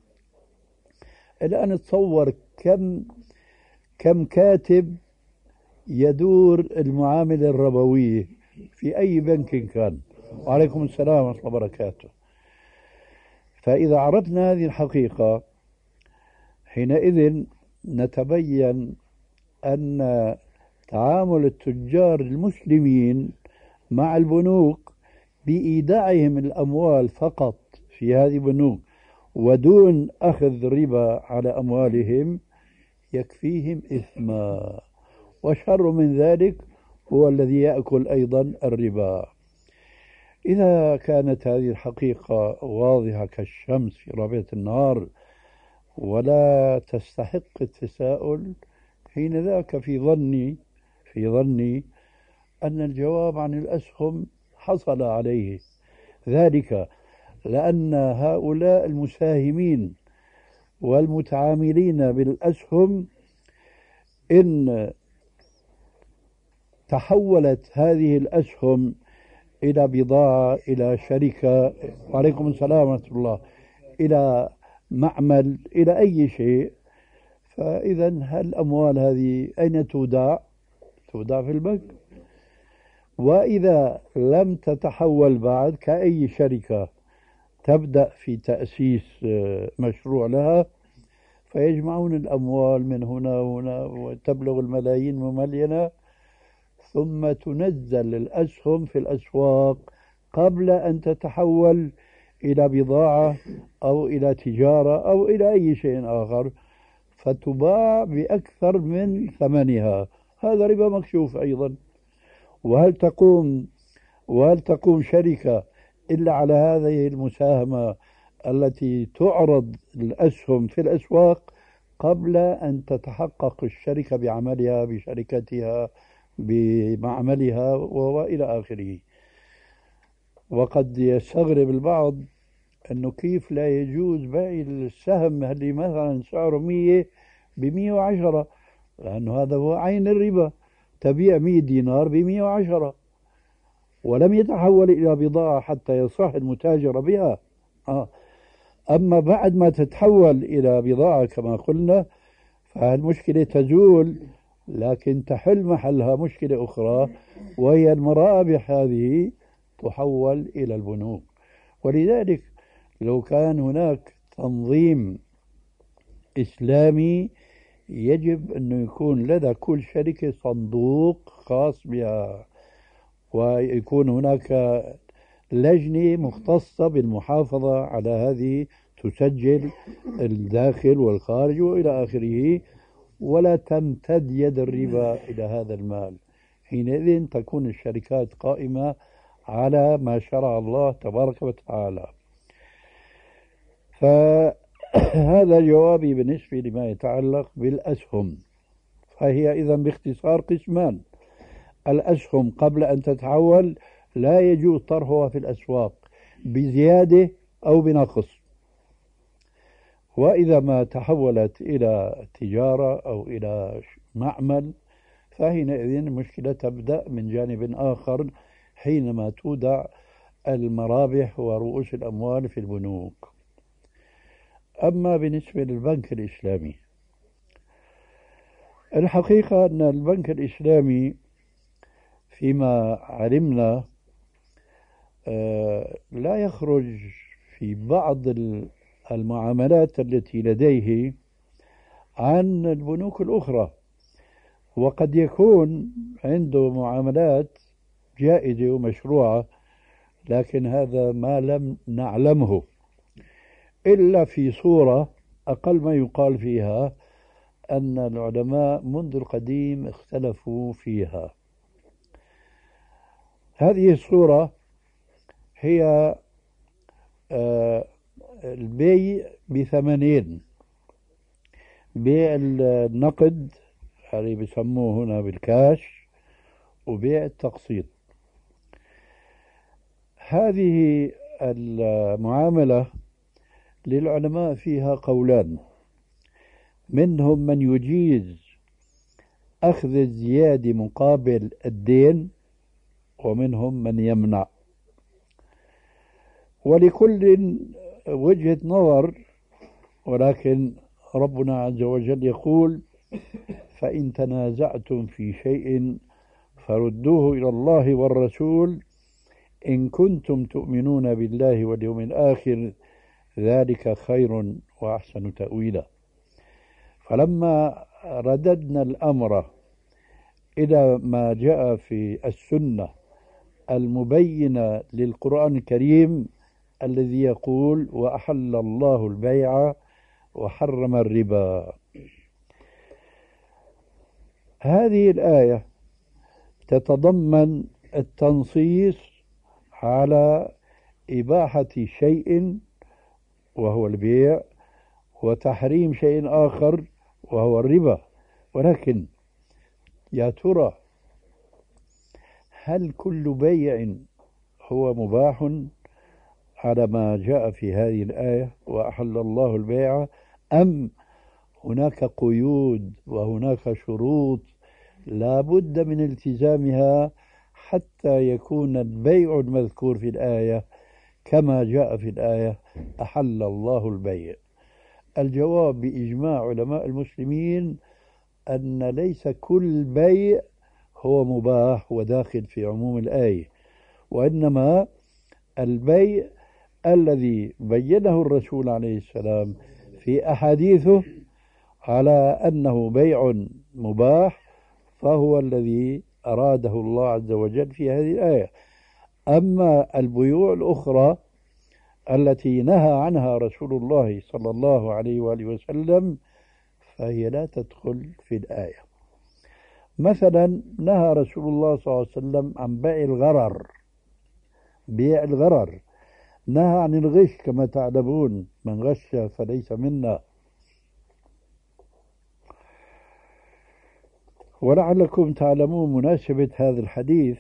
الآن تصور كم كاتب يدور المعاملة الربوية في أي بنك كان. وعليكم السلام ورحمة الله وبركاته. فإذا عرفنا هذه الحقيقة حينئذ نتبين أن تعامل التجار المسلمين مع البنوك بإيداعهم الأموال فقط في هذه البنوك ودون أخذ ربا على أموالهم يكفيهم إثما، وشر من ذلك هو الذي يأكل أيضا الربا. إذا كانت هذه الحقيقة واضحة كالشمس في ربيع النهار ولا تستحق التساؤل، حين ذاك في ظني أن الجواب عن الأسهم حصل عليه، ذلك لأن هؤلاء المساهمين والمتعاملين بالأسهم إن تحولت هذه الأسهم إلى بضاعة، إلى شركة، وعليكم السلام ورحمة الله، إلى معمل، إلى أي شيء، فإذا الأموال هذه أين تودع؟ تودع في البنك. وإذا لم تتحول بعد كأي شركة تبدأ في تأسيس مشروع لها، فيجمعون الأموال من هنا وهنا وتبلغ الملايين مملينة، ثم تنزل الأسهم في الأسواق قبل أن تتحول إلى بضاعة أو إلى تجارة أو إلى أي شيء آخر، فتباع بأكثر من ثمنها. هذا ربا مكشوف أيضا. وهل تقوم شركة إلا على هذه المساهمة التي تعرض الأسهم في الأسواق قبل أن تتحقق الشركة بعملها، بشركتها، بمعملها وإلى آخره. وقد يستغرب البعض أنه كيف لا يجوز بيع السهم اللي مثلا سعره 100 ب110، لأنه هذا هو عين الربا، تبيع 100 دينار ب110 ولم يتحول إلى بضاعة حتى يصح المتاجرة بها. أما بعد ما تتحول إلى بضاعة كما قلنا فالمشكلة تزول، لكن تحل محلها مشكلة أخرى، وهي المرابح هذه تحول إلى البنوك. ولذلك لو كان هناك تنظيم إسلامي يجب أن يكون لدى كل شركة صندوق خاص بها، ويكون هناك لجنة مختصة بالمحافظة على هذه، تسجل الداخل والخارج وإلى آخره، ولا تمتد يد الربا إلى هذا المال. حينئذ تكون الشركات قائمة على ما شرع الله تبارك وتعالى. فهذا جوابي بالنسبة لما يتعلق بالأسهم. فهي إذن باختصار قسمان: الأسهم قبل أن تتحول لا يجوز طرحها في الأسواق بزيادة أو بنقص، وإذا ما تحولت إلى تجارة أو إلى معمل فحينئذ المشكلة تبدأ من جانب آخر حينما تودع المرابح ورؤوس الأموال في البنوك. أما بالنسبة للبنك الإسلامي، الحقيقة أن البنك الإسلامي فيما علمنا لا يخرج في بعض المعاملات التي لديه عن البنوك الأخرى، وقد يكون عنده معاملات جائزة ومشروعة، لكن هذا ما لم نعلمه إلا في صورة أقل ما يقال فيها أن العلماء منذ القديم اختلفوا فيها. هذه الصورة هي البيع بثمنين: بيع النقد اللي بيسموه هنا بالكاش، وبيع التقسيط. هذه المعاملة للعلماء فيها قولان: منهم من يجيز أخذ الزيادة مقابل الدين، ومنهم من يمنع، ولكل وجهة نظر، ولكن ربنا عز وجل يقول: فإن تنازعتم في شيء فردوه إلى الله والرسول إن كنتم تؤمنون بالله واليوم الآخر ذلك خير وأحسن تأويلا. فلما رددنا الأمر إلى ما جاء في السنة المبينة للقرآن الكريم الذي يقول: وأحل الله البيع وحرم الربا، هذه الآية تتضمن التنصيص على إباحة شيء وهو البيع، وتحريم شيء آخر وهو الربا. ولكن يا ترى هل كل بيع هو مباح على ما جاء في هذه الآية وأحل الله البيع، أم هناك قيود وهناك شروط لا بد من التزامها حتى يكون البيع المذكور في الآية كما جاء في الآية أحل الله البيع؟ الجواب بإجماع علماء المسلمين أن ليس كل بيع هو مباح وداخل في عموم الآية، وإنما البيع الذي بينه الرسول عليه السلام في أحاديثه على أنه بيع مباح فهو الذي أراده الله عز وجل في هذه الآية. أما البيوع الأخرى التي نهى عنها رسول الله صلى الله عليه وآله وسلم فهي لا تدخل في الآية. مثلا نهى رسول الله صلى الله عليه وسلم عن بيع الغرر، بيع الغرر، نهى عن الغش كما تعلمون: من غش فليس منا. ولعلكم تعلمون مناسبة هذا الحديث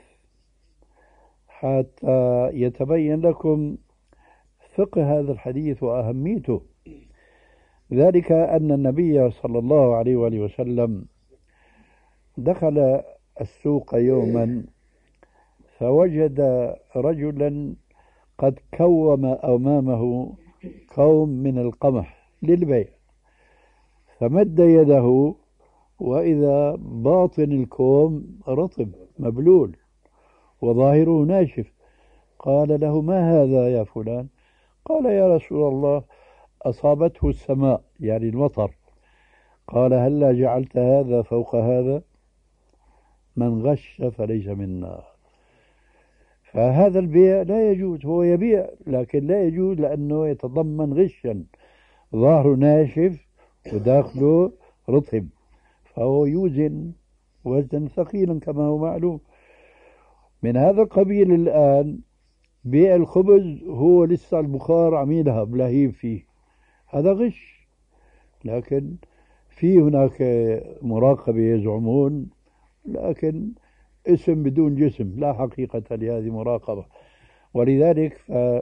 حتى يتبين لكم فقه هذا الحديث وأهميته، ذلك أن النبي صلى الله عليه وآله وسلم دخل السوق يوما فوجد رجلا قد كوم أمامه كوم من القمح للبيع، فمد يده وإذا باطن الكوم رطب مبلول وظاهره ناشف. قال له: ما هذا يا فلان؟ قال: يا رسول الله أصابته السماء، يعني المطر. قال: هلا جعلت هذا فوق هذا؟ من غش فليس منا. فهذا البيع لا يجوز، هو يبيع لكن لا يجوز لأنه يتضمن غشا، ظاهره ناشف وداخله رطب، فهو يوزن وزنا ثقيلا كما هو معلوم. من هذا القبيل الآن بيع الخبز، هو لسه البخار عم يلهب لهيب فيه، هذا غش، لكن في هناك مراقبة يزعمون، لكن اسم بدون جسم، لا حقيقة لهذه مراقبة. ولذلك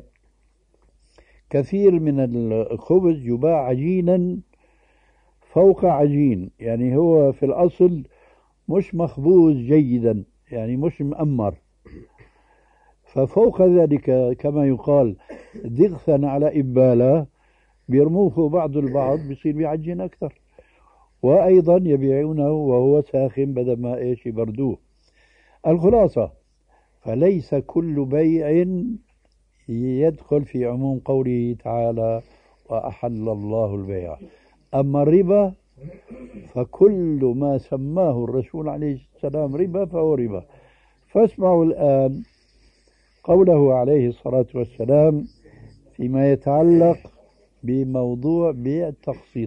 كثير من الخبز يباع عجينا فوق عجين، يعني هو في الأصل مش مخبوز جيدا، يعني مش مأمر. ففوق ذلك كما يقال ضغثا على إبالة، بيرموه بعض البعض بيصير بيعجن أكثر، وأيضا يبيعونه وهو ساخن بدل ما إيش يبردوه. الخلاصة فليس كل بيع يدخل في عموم قوله تعالى وأحل الله البيع. أما الربا فكل ما سماه الرسول عليه السلام ربا فهو ربا. فاسمعوا الآن قوله عليه الصلاة والسلام فيما يتعلق بموضوع بيع التقسيط.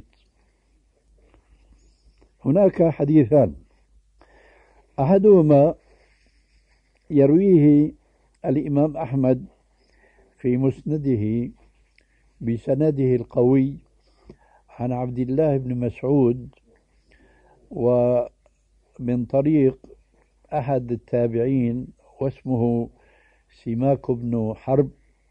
هناك حديثان، أحدهما يرويه الإمام أحمد في مسنده بسنده القوي عن عبد الله بن مسعود، ومن طريق أحد التابعين واسمه سماك بن حرب،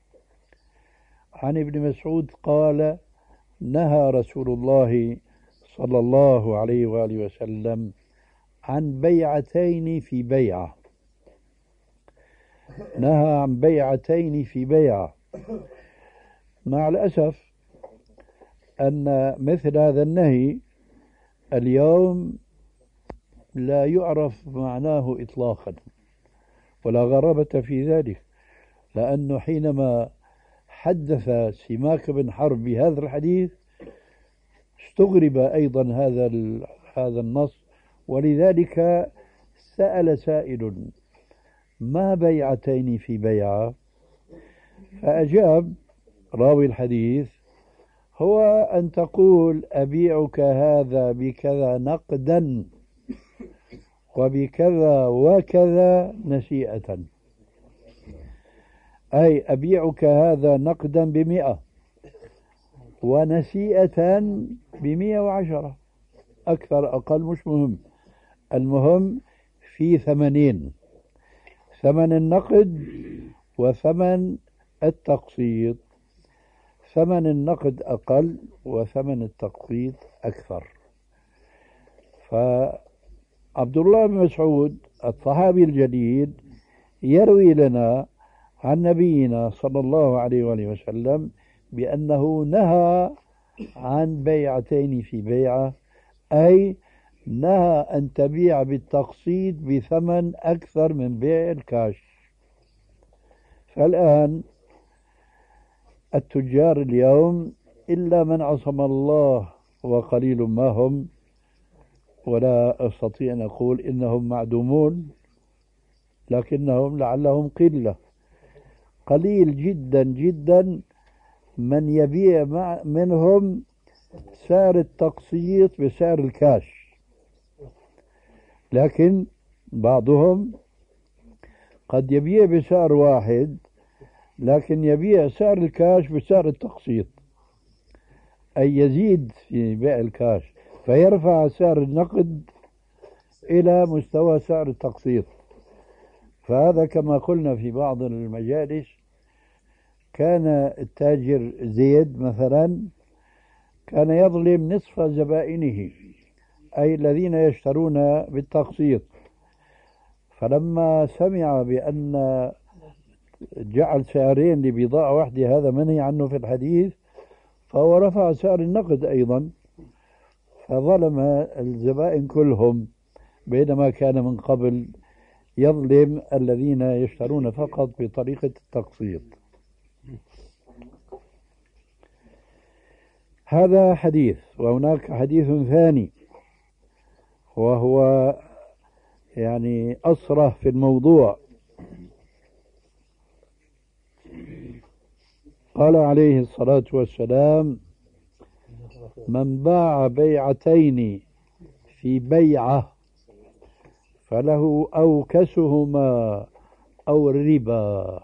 عن ابن مسعود قال نهى رسول الله صلى الله عليه وآله وسلم عن بيعتين في بيعة. نهى عن بيعتين في بيعة. مع الأسف أن مثل هذا النهي اليوم لا يعرف معناه إطلاقا، ولا غرابة في ذلك، لأنه حينما حدث سماك بن حرب بهذا الحديث استغرب أيضا هذا النص، ولذلك سأل سائل ما بيعتين في بيعة؟ فأجاب راوي الحديث هو أن تقول أبيعك هذا بكذا نقدا وبكذا وكذا نسيئة، أي أبيعك هذا نقدا ب100 ونسيئة ب110، أكثر أقل مش مهم، المهم في ثمنين، ثمن النقد وثمن التقسيط. ثمن النقد أقل وثمن التقسيط أكثر. فعبد الله بن مسعود الصحابي الجليل يروي لنا عن نبينا صلى الله عليه وآله وسلم بأنه نهى عن بيعتين في بيعة، أي نهى أن تبيع بالتقسيط بثمن أكثر من بيع الكاش. فالآن التجار اليوم إلا من عصم الله وقليل ما هم، ولا أستطيع أن أقول إنهم معدومون، لكنهم لعلهم قلة، قليل جدا جدا من يبيع منهم سعر التقسيط بسعر الكاش، لكن بعضهم قد يبيع بسعر واحد لكن يبيع سعر الكاش بسعر التقسيط، أي يزيد في بيع الكاش فيرفع سعر النقد إلى مستوى سعر التقسيط. فهذا كما قلنا في بعض المجالس، كان التاجر زيد مثلا كان يظلم نصف زبائنه، أي الذين يشترون بالتقسيط، فلما سمع بأن جعل سعرين لبضاعة واحدة هذا منهي عنه في الحديث، فهو رفع سعر النقد أيضا، فظلم الزبائن كلهم، بينما كان من قبل يظلم الذين يشترون فقط بطريقة التقسيط. هذا حديث. وهناك حديث ثاني وهو يعني أصرح في الموضوع. قال عليه الصلاة والسلام من باع بيعتين في بيعة فله أوكسهما أو الربا.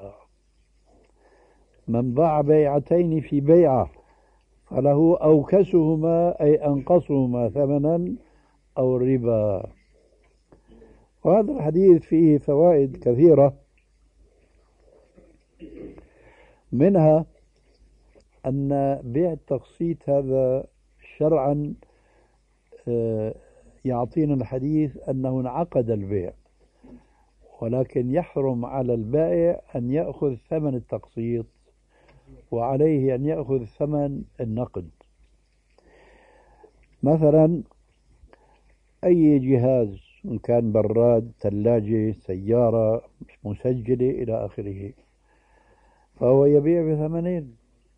من باع بيعتين في بيعة فله أوكسهما أي أنقصهما ثمنا أو الربا. وهذا الحديث فيه فوائد كثيرة، منها أن بيع التقسيط هذا شرعا يعطينا الحديث أنه انعقد البيع، ولكن يحرم على البائع أن يأخذ ثمن التقسيط، وعليه أن يأخذ ثمن النقد. مثلا أي جهاز، إن كان براد، ثلاجة، سيارة، مسجلة إلى آخره، فهو يبيع بثمنين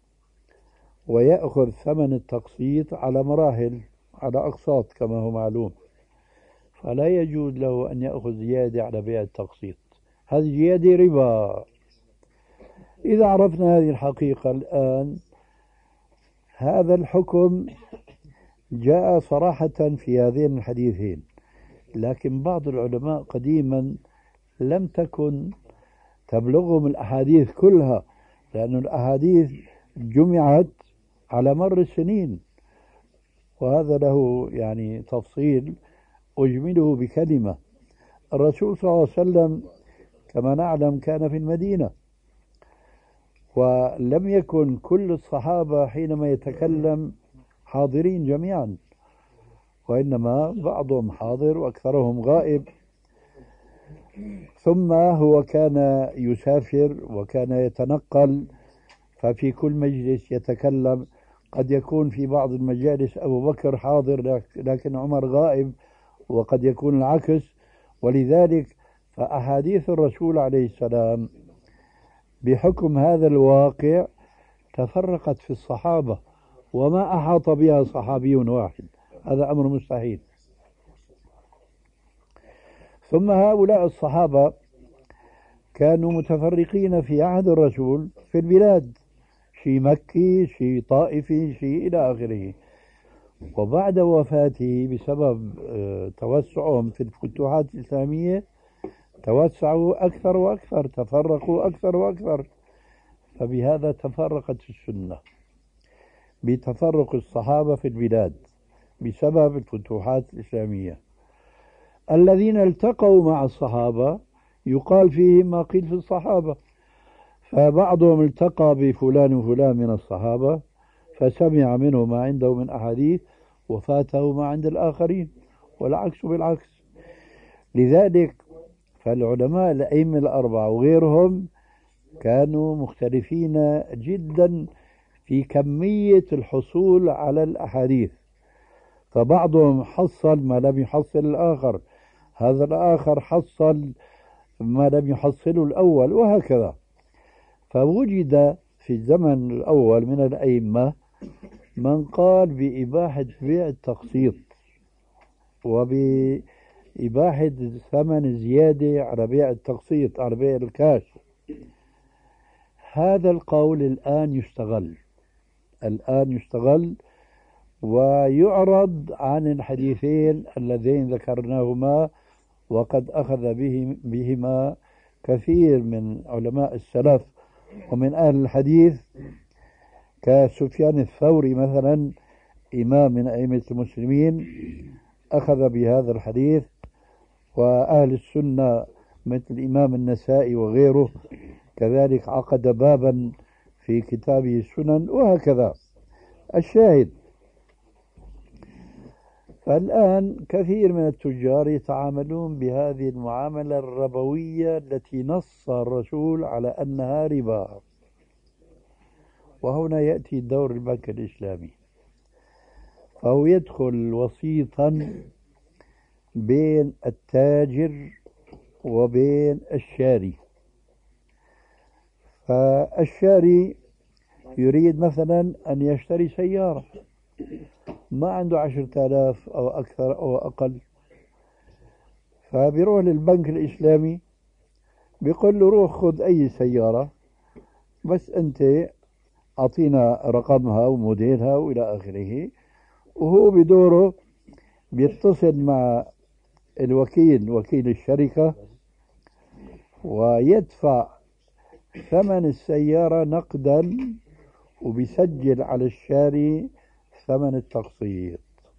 ويأخذ ثمن التقسيط على مراحل، على أقساط كما هو معلوم، فلا يجوز له أن يأخذ زيادة على بيع التقسيط، هذه زيادة ربا. إذا عرفنا هذه الحقيقة الآن، هذا الحكم جاء صراحة في هذين الحديثين، لكن بعض العلماء قديما لم تكن تبلغهم الأحاديث كلها، لأن الأحاديث جمعت على مر السنين، وهذا له يعني تفصيل أجمله بكلمة. الرسول صلى الله عليه وسلم كما نعلم كان في المدينة، ولم يكن كل الصحابة حينما يتكلم حاضرين جميعا، وإنما بعضهم حاضر وأكثرهم غائب. ثم هو كان يسافر وكان يتنقل، ففي كل مجلس يتكلم، قد يكون في بعض المجالس أبو بكر حاضر لكن عمر غائب، وقد يكون العكس. ولذلك فأحاديث الرسول عليه السلام بحكم هذا الواقع تفرقت في الصحابة، وما أحاط بها صحابي واحد، هذا أمر مستحيل. ثم هؤلاء الصحابة كانوا متفرقين في عهد الرسول في البلاد، شيء مكي، شيء طائفي، شيء إلى آخره. وبعد وفاته بسبب توسعهم في الفتوحات الإسلامية توسعوا أكثر وأكثر، تفرقوا أكثر وأكثر، فبهذا تفرقت السنة بتفرق الصحابة في البلاد بسبب الفتوحات الإسلامية. الذين التقوا مع الصحابة يقال فيهم ما قيل في الصحابة، فبعضهم التقى بفلان وفلان من الصحابة فسمع منه ما عنده من أحاديث وفاته ما عند الآخرين، والعكس بالعكس. لذلك فالعلماء الأئمة الأربعة وغيرهم كانوا مختلفين جدا في كمية الحصول على الأحاديث، فبعضهم حصل ما لم يحصل الآخر، هذا الآخر حصل ما لم يحصله الأول، وهكذا. فوجد في الزمن الأول من الأئمة من قال بإباحة بيع التقسيط وبإباحة ثمن زيادة على بيع التقسيط، على بيع الكاش. هذا القول الآن يستغل ويعرض عن الحديثين اللذين ذكرناهما، وقد أخذ بهما كثير من علماء السلف ومن أهل الحديث، كسفيان الثوري مثلا، إمام من أئمة المسلمين، أخذ بهذا الحديث، وأهل السنة مثل الإمام النسائي وغيره كذلك عقد بابا في كتابه السنن، وهكذا. الشاهد، فالآن كثير من التجار يتعاملون بهذه المعاملة الربوية التي نص الرسول على أنها ربا. وهنا يأتي دور البنك الإسلامي، فهو يدخل وسيطا بين التاجر وبين الشاري. فالشاري يريد مثلا أن يشتري سيارة، ما عنده 10,000 أو أكثر أو أقل، فبيروح للبنك الإسلامي بيقول له روح خذ أي سيارة، بس أنت أعطينا رقمها وموديلها وإلى آخره. وهو بدوره بيتصل مع وكيل الشركة ويدفع ثمن السيارة نقدا، وبيسجل على الشاري ثمن التقسيط.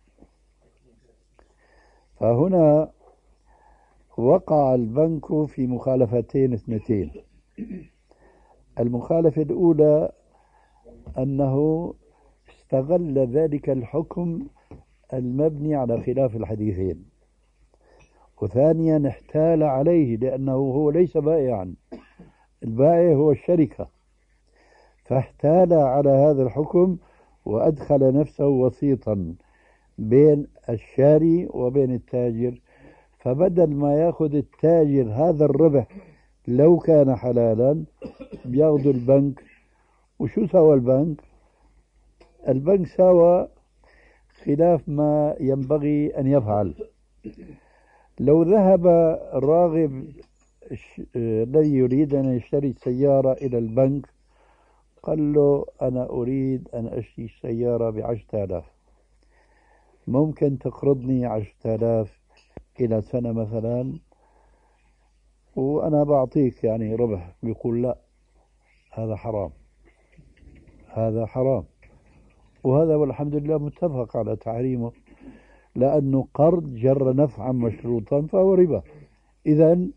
فهنا وقع البنك في مخالفتين اثنتين. المخالفة الأولى أنه استغل ذلك الحكم المبني على خلاف الحديثين، وثانيا احتال عليه لأنه هو ليس بائعا، البائع هو الشركة، فاحتال على هذا الحكم وأدخل نفسه وسيطا بين الشاري وبين التاجر، فبدل ما يأخذ التاجر هذا الربح لو كان حلالا بياخذ البنك. وشو سوى البنك؟ البنك سوى خلاف ما ينبغي أن يفعل. لو ذهب الراغب الذي يريد أن يشتري سيارة إلى البنك قال له أنا أريد أن أشتري سيارة ب10,000، ممكن تقرضني 10,000 إلى سنة مثلا وأنا بعطيك يعني ربح؟ بيقول لا، هذا حرام، هذا حرام. وهذا والحمد لله متفق على تحريمه، لأنه قرض جر نفعا مشروطا فهو ربا. إذن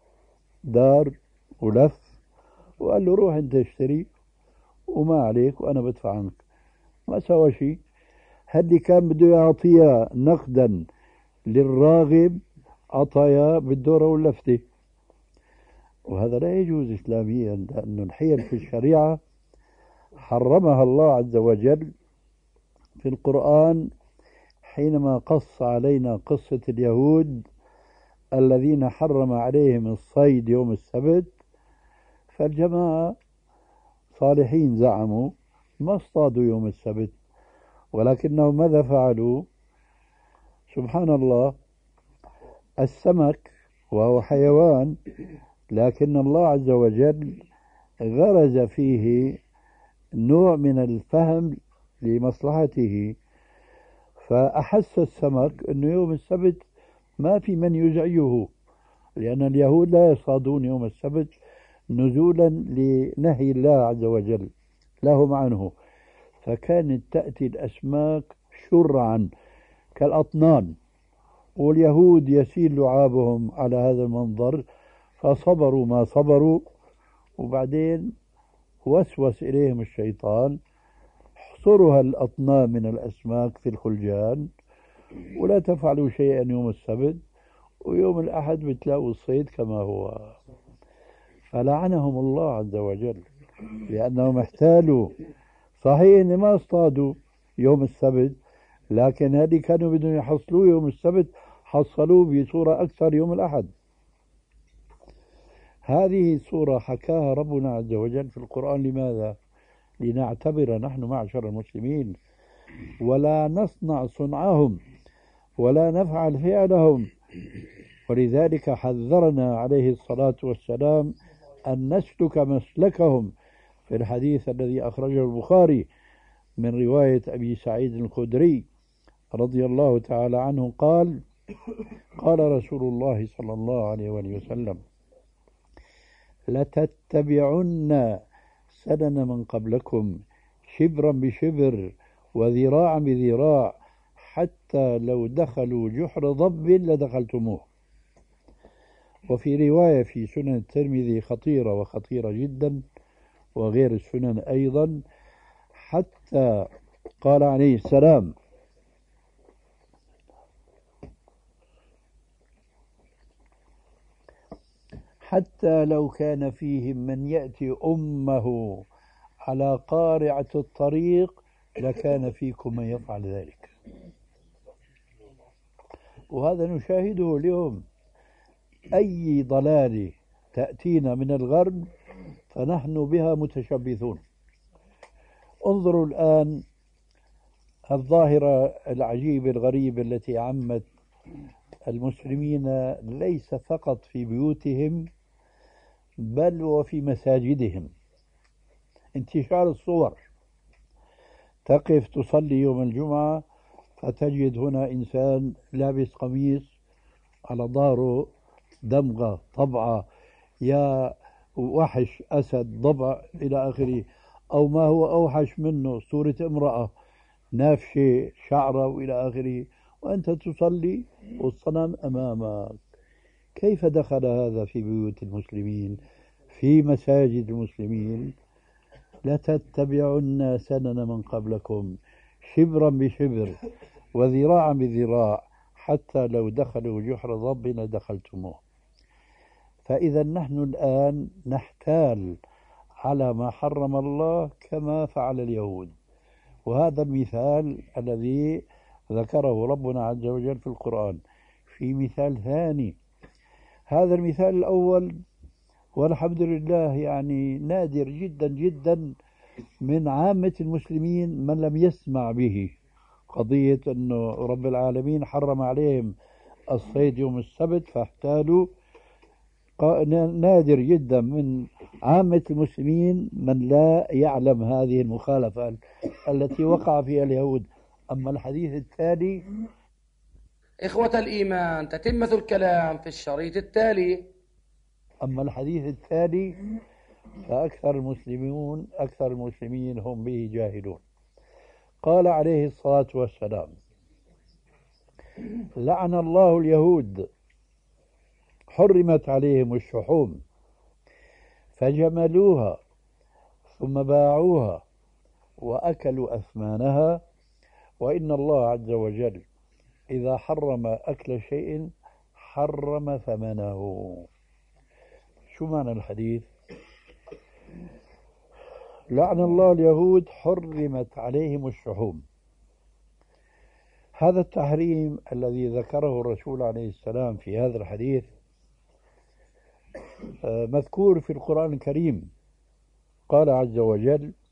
دار ولف وقال له روح أنت اشتري وما عليك وأنا بدفع عنك، ما سوى شيء. هدي كان بده يعطيها نقدا للراغب عطايا بالدورة واللفتة، وهذا لا يجوز إسلاميا، لأن الحيل في الشريعة حرمها الله عز وجل في القرآن حينما قص علينا قصة اليهود الذين حرم عليهم الصيد يوم السبت. فالجماعة صالحين زعموا ما اصطادوا يوم السبت، ولكنهم ماذا فعلوا؟ سبحان الله، السمك وهو حيوان، لكن الله عز وجل غرز فيه نوع من الفهم لمصلحته، فأحس السمك أنه يوم السبت ما في من يزعجه، لأن اليهود لا يصطادون يوم السبت نزولا لنهي الله عز وجل لهم عنه، فكانت تأتي الأسماك شرعا كالأطنان، واليهود يسيل لعابهم على هذا المنظر، فصبروا ما صبروا. وبعدين وسوس إليهم الشيطان احصروا الأطنان من الأسماك في الخلجان ولا تفعلوا شيئا يوم السبت، ويوم الأحد بتلاقوا الصيد كما هو. فلعنهم الله عز وجل لأنهم احتالوا. صحيح إن ما اصطادوا يوم السبت، لكن هذه كانوا بدهم يحصلوه يوم السبت، حصلوه بصورة أكثر يوم الأحد. هذه صورة حكاها ربنا عز وجل في القرآن. لماذا؟ لنعتبر نحن معشر المسلمين ولا نصنع صنعهم ولا نفعل فعلهم. ولذلك حذرنا عليه الصلاة والسلام أن نسلك مسلكهم في الحديث الذي أخرجه البخاري من رواية أبي سعيد الخدري رضي الله تعالى عنه قال: قال رسول الله صلى الله عليه وسلم: لتتبعن سنن من قبلكم شبرا بشبر وذراعا بذراع حتى لو دخلوا جحر ضب لدخلتموه. وفي رواية في سنن الترمذي خطيرة وخطيرة جدا وغير السنن أيضا، حتى قال عليه السلام: حتى لو كان فيهم من يأتي أمه على قارعة الطريق لكان فيكم من يفعل ذلك. وهذا نشاهده اليوم، أي ضلال تأتينا من الغرب فنحن بها متشبثون. انظروا الآن الظاهرة العجيبة الغريبة التي عمت المسلمين ليس فقط في بيوتهم بل وفي مساجدهم. انتشار الصور، تقف تصلي يوم الجمعة فتجد هنا إنسان لابس قميص على ظهره دمغة طبعة يا وحش أسد ضبع إلى آخره، أو ما هو أوحش منه صورة امرأة نافشة شعره وإلى آخره، وأنت تصلي والصنم أمامك. كيف دخل هذا في بيوت المسلمين في مساجد المسلمين؟ لتتبعن سنن من قبلكم شبرا بشبر وذراعا بذراع حتى لو دخلوا جحر ضب لدخلتموه. فإذا نحن الآن نحتال على ما حرم الله كما فعل اليهود، وهذا المثال الذي ذكره ربنا عز وجل في القرآن. في مثال ثاني، هذا المثال الأول والحمد لله يعني نادر جدا جدا من عامة المسلمين من لم يسمع به، قضية أنه رب العالمين حرم عليهم الصيد يوم السبت فاحتالوا. نادر جدا من عامة المسلمين من لا يعلم هذه المخالفة التي وقع فيها اليهود. أما الحديث التالي. إخوة الإيمان، تتمة الكلام في الشريط التالي. أما الحديث التالي فأكثر المسلمين هم به جاهلون. قال عليه الصلاة والسلام: لعن الله اليهود حرمت عليهم الشحوم فجملوها ثم باعوها وأكلوا أثمانها، وإن الله عز وجل إذا حرم أكل شيء حرم ثمنه. شو معنى الحديث؟ لعن الله اليهود حرمت عليهم الشحوم. هذا التحريم الذي ذكره الرسول عليه السلام في هذا الحديث مذكور في القرآن الكريم. قال عز وجل: